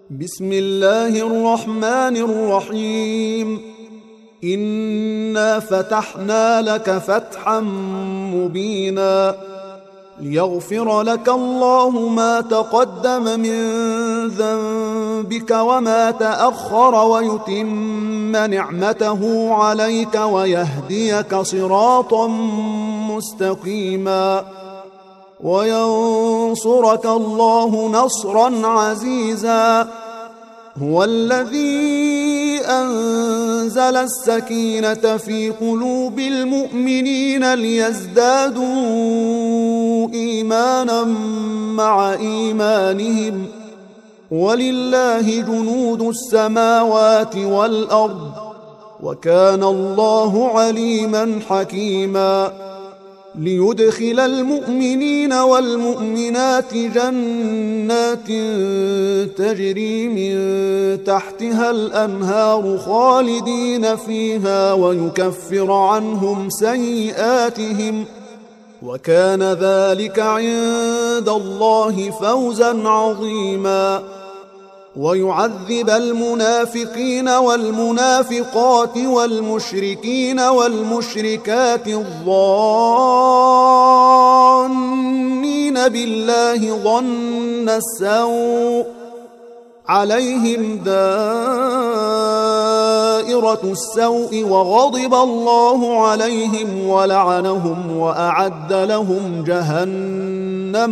بسم الله الرحمن الرحيم. إنا فتحنا لك فتحا مبينا ليغفر لك الله ما تقدم من ذنبك وما تأخر ويتم نعمته عليك ويهديك صراطا مستقيما وينصرك الله نصرا عزيزا. هو الذي أنزل السكينة في قلوب المؤمنين ليزدادوا إيمانا مع إيمانهم ولله جنود السماوات والأرض وكان الله عليما حكيما. ليدخل المؤمنين والمؤمنات جنات تجري من تحتها الأنهار خالدين فيها ويكفر عنهم سيئاتهم وكان ذلك عند الله فوزا عظيما. ويعذب المنافقين والمنافقات والمشركين والمشركات الظانين بالله ظن السوء عليهم دائرة السوء وغضب الله عليهم ولعنهم وأعد لهم جهنم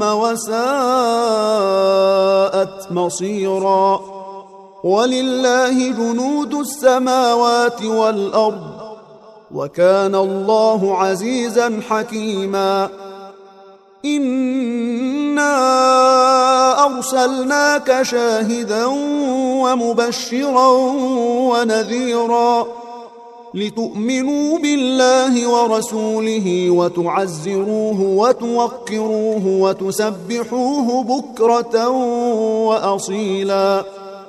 وساءت مصيرا. ولله جنود السماوات والأرض وكان الله عزيزا حكيما. إنا أرسلناك شاهدا ومبشرا ونذيرا لتؤمنوا بالله ورسوله وتعزروه وتوقروه وتسبحوه بكرة وأصيلا.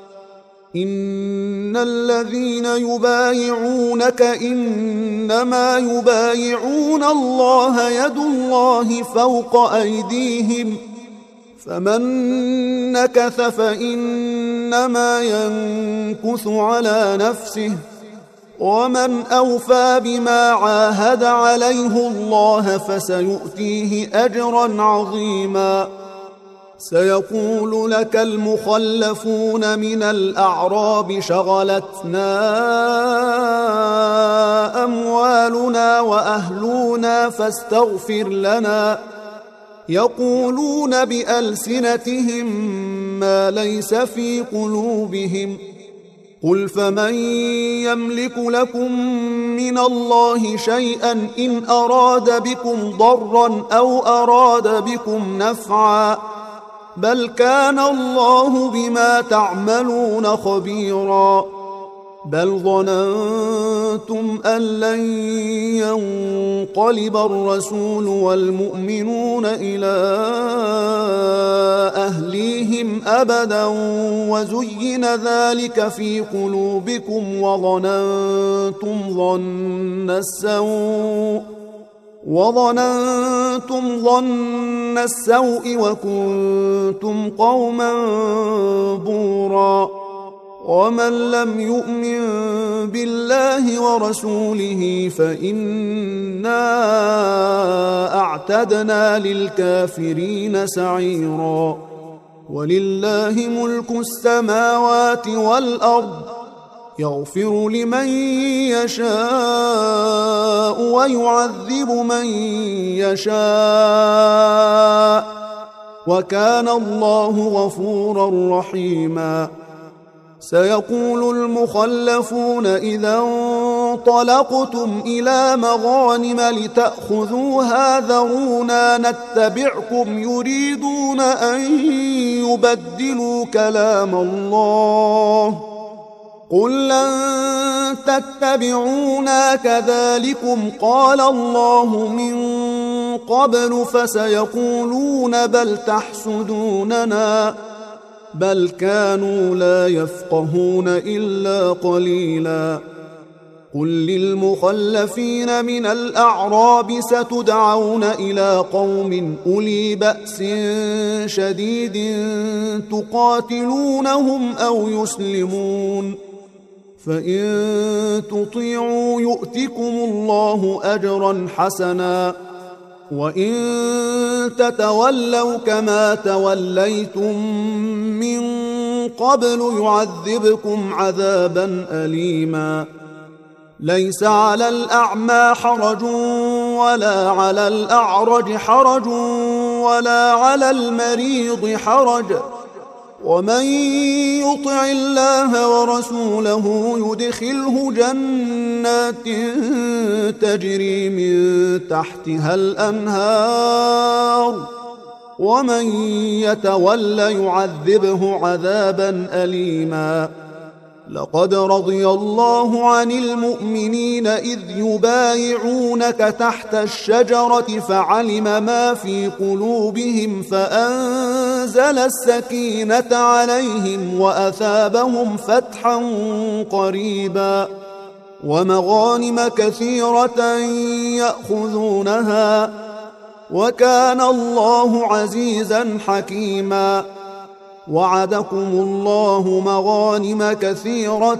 إن الذين يبايعونك إنما يبايعون الله يد الله فوق أيديهم فمن نكث فإنما ينكث على نفسه ومن أوفى بما عاهد عليه الله فسيؤتيه أجرا عظيما. سيقول لك المخلفون من الأعراب شغلتنا أموالنا وأهلنا فاستغفر لنا يقولون بألسنتهم ما ليس في قلوبهم قل فمن يملك لكم من الله شيئا إن أراد بكم ضرا أو أراد بكم نفعا بل كان الله بما تعملون خبيرا. بل ظننتم أن لن ينقلب الرسول والمؤمنون إلى أهليهم أبدا وزين ذلك في قلوبكم وظننتم ظن السوء وكنتم قوما بورا. ومن لم يؤمن بالله ورسوله فإنا أعتدنا للكافرين سعيرا. ولله ملك السماوات والأرض يغفر لمن يشاء ويعذب من يشاء وكان الله غفورا رحيما. سيقول المخلفون إذا انطلقتم إلى مغانم لتأخذوها ذرونا نتبعكم يريدون أن يبدلوا كلام الله قل لن تتبعونا كذلكم قال الله من قبل فسيقولون بل تحسدوننا بل كانوا لا يفقهون إلا قليلا. قل للمخلفين من الأعراب ستدعون إلى قوم أولي بأس شديد تقاتلونهم أو يسلمون، فإن تطيعوا يؤتكم الله أجرا حسنا، وإن تتولوا كما توليتم من قبل يعذبكم عذابا أليما. ليس على الأعمى حرج ولا على الأعرج حرج ولا على المريض حرج، ومن يطع الله ورسوله يدخله جنات تجري من تحتها الأنهار، ومن يتول يعذبه عذابا أليما. لقد رضي الله عن المؤمنين إذ يبايعونك تحت الشجرة فعلم ما في قلوبهم فأنزل السكينة عليهم وأثابهم فتحا قريبا ومغانم كثيرة يأخذونها، وكان الله عزيزا حكيما. وعدكم الله مغانم كثيرة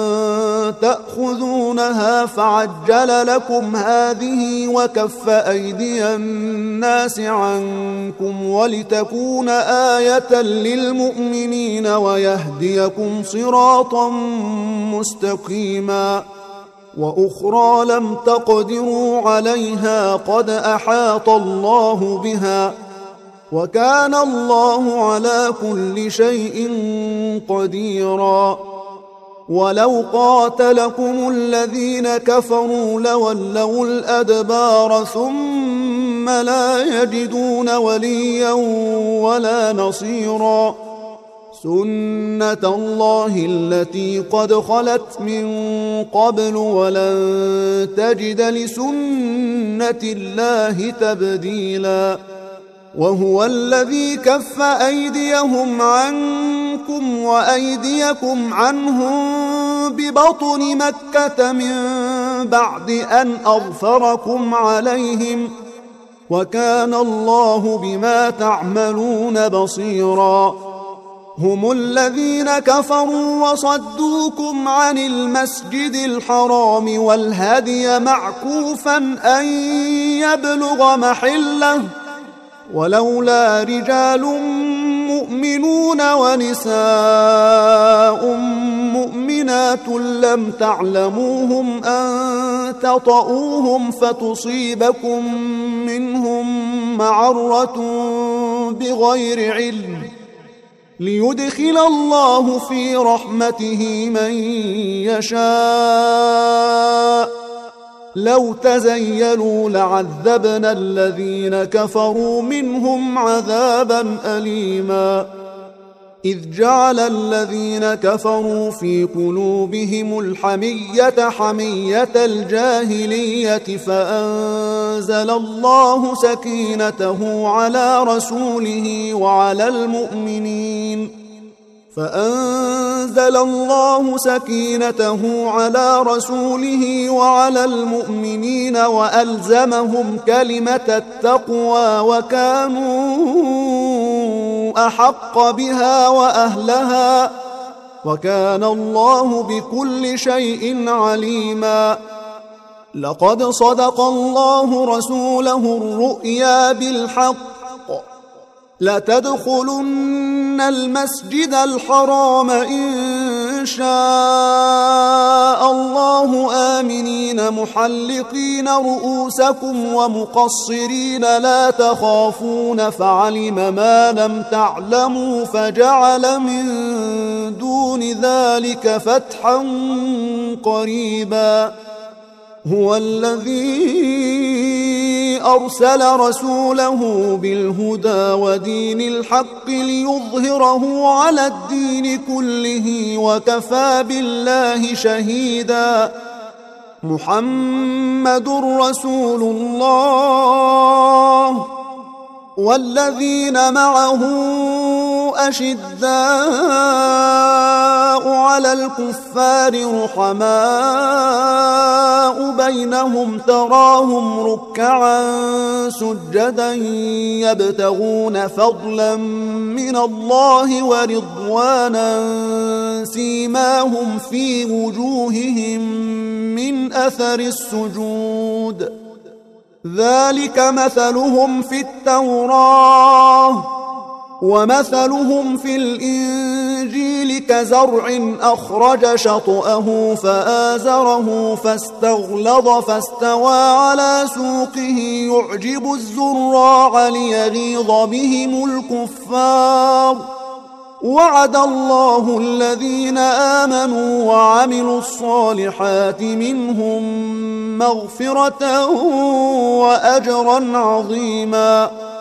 تأخذونها فعجل لكم هذه وكف أيدي الناس عنكم ولتكون آية للمؤمنين ويهديكم صراطا مستقيما. وأخرى لم تقدروا عليها قد أحاط الله بها، وكان الله على كل شيء قديرا. ولو قاتلكم الذين كفروا لولوا الأدبار ثم لا يجدون وليا ولا نصيرا. سنة الله التي قد خلت من قبل ولن تجد لسنة الله تبديلا. وهو الذي كف أيديهم عنكم وأيديكم عنهم ببطن مكة من بعد أن أظفركم عليهم، وكان الله بما تعملون بصيرا. هم الذين كفروا وصدوكم عن المسجد الحرام والهدي معكوفا أن يبلغ محله، ولولا رجال مؤمنون ونساء مؤمنات لم تعلموهم أن تطؤوهم فتصيبكم منهم معرة بغير علم، ليدخل الله في رحمته من يشاء. لو تزيلوا لعذبنا الذين كفروا منهم عذابا أليما. إذ جعل الذين كفروا في قلوبهم الحمية حمية الجاهلية فأنزل الله سكينته على رسوله وعلى المؤمنين وألزمهم كلمة التقوى وكانوا أحق بها وأهلها، وكان الله بكل شيء عليما. لقد صدق الله رسوله الرؤيا بالحق لتدخلن المسجد الحرام إن شاء الله آمنين محلقين رؤوسكم ومقصرين لا تخافون فعلم ما لم تعلموا فجعل من دون ذلك فتحا قريبا. هو الذي أرسل رسوله بالهدى ودين الحق ليظهره على الدين كله وكفى بالله شهيدا. محمد رسول الله والذين معه أشداء على الكفار رحماء بينهم تراهم ركعا سجدا يبتغون فضلا من الله ورضوانا سيماهم في وجوههم من أثر السجود ذلك مثلهم في التوراة ومثلهم في الإنجيل كزرع أخرج شطأه فآزره فاستغلظ فاستوى على سوقه يعجب الزراع ليغيظ بهم الكفار وعد الله الذين آمنوا وعملوا الصالحات منهم مغفرة وأجرا عظيما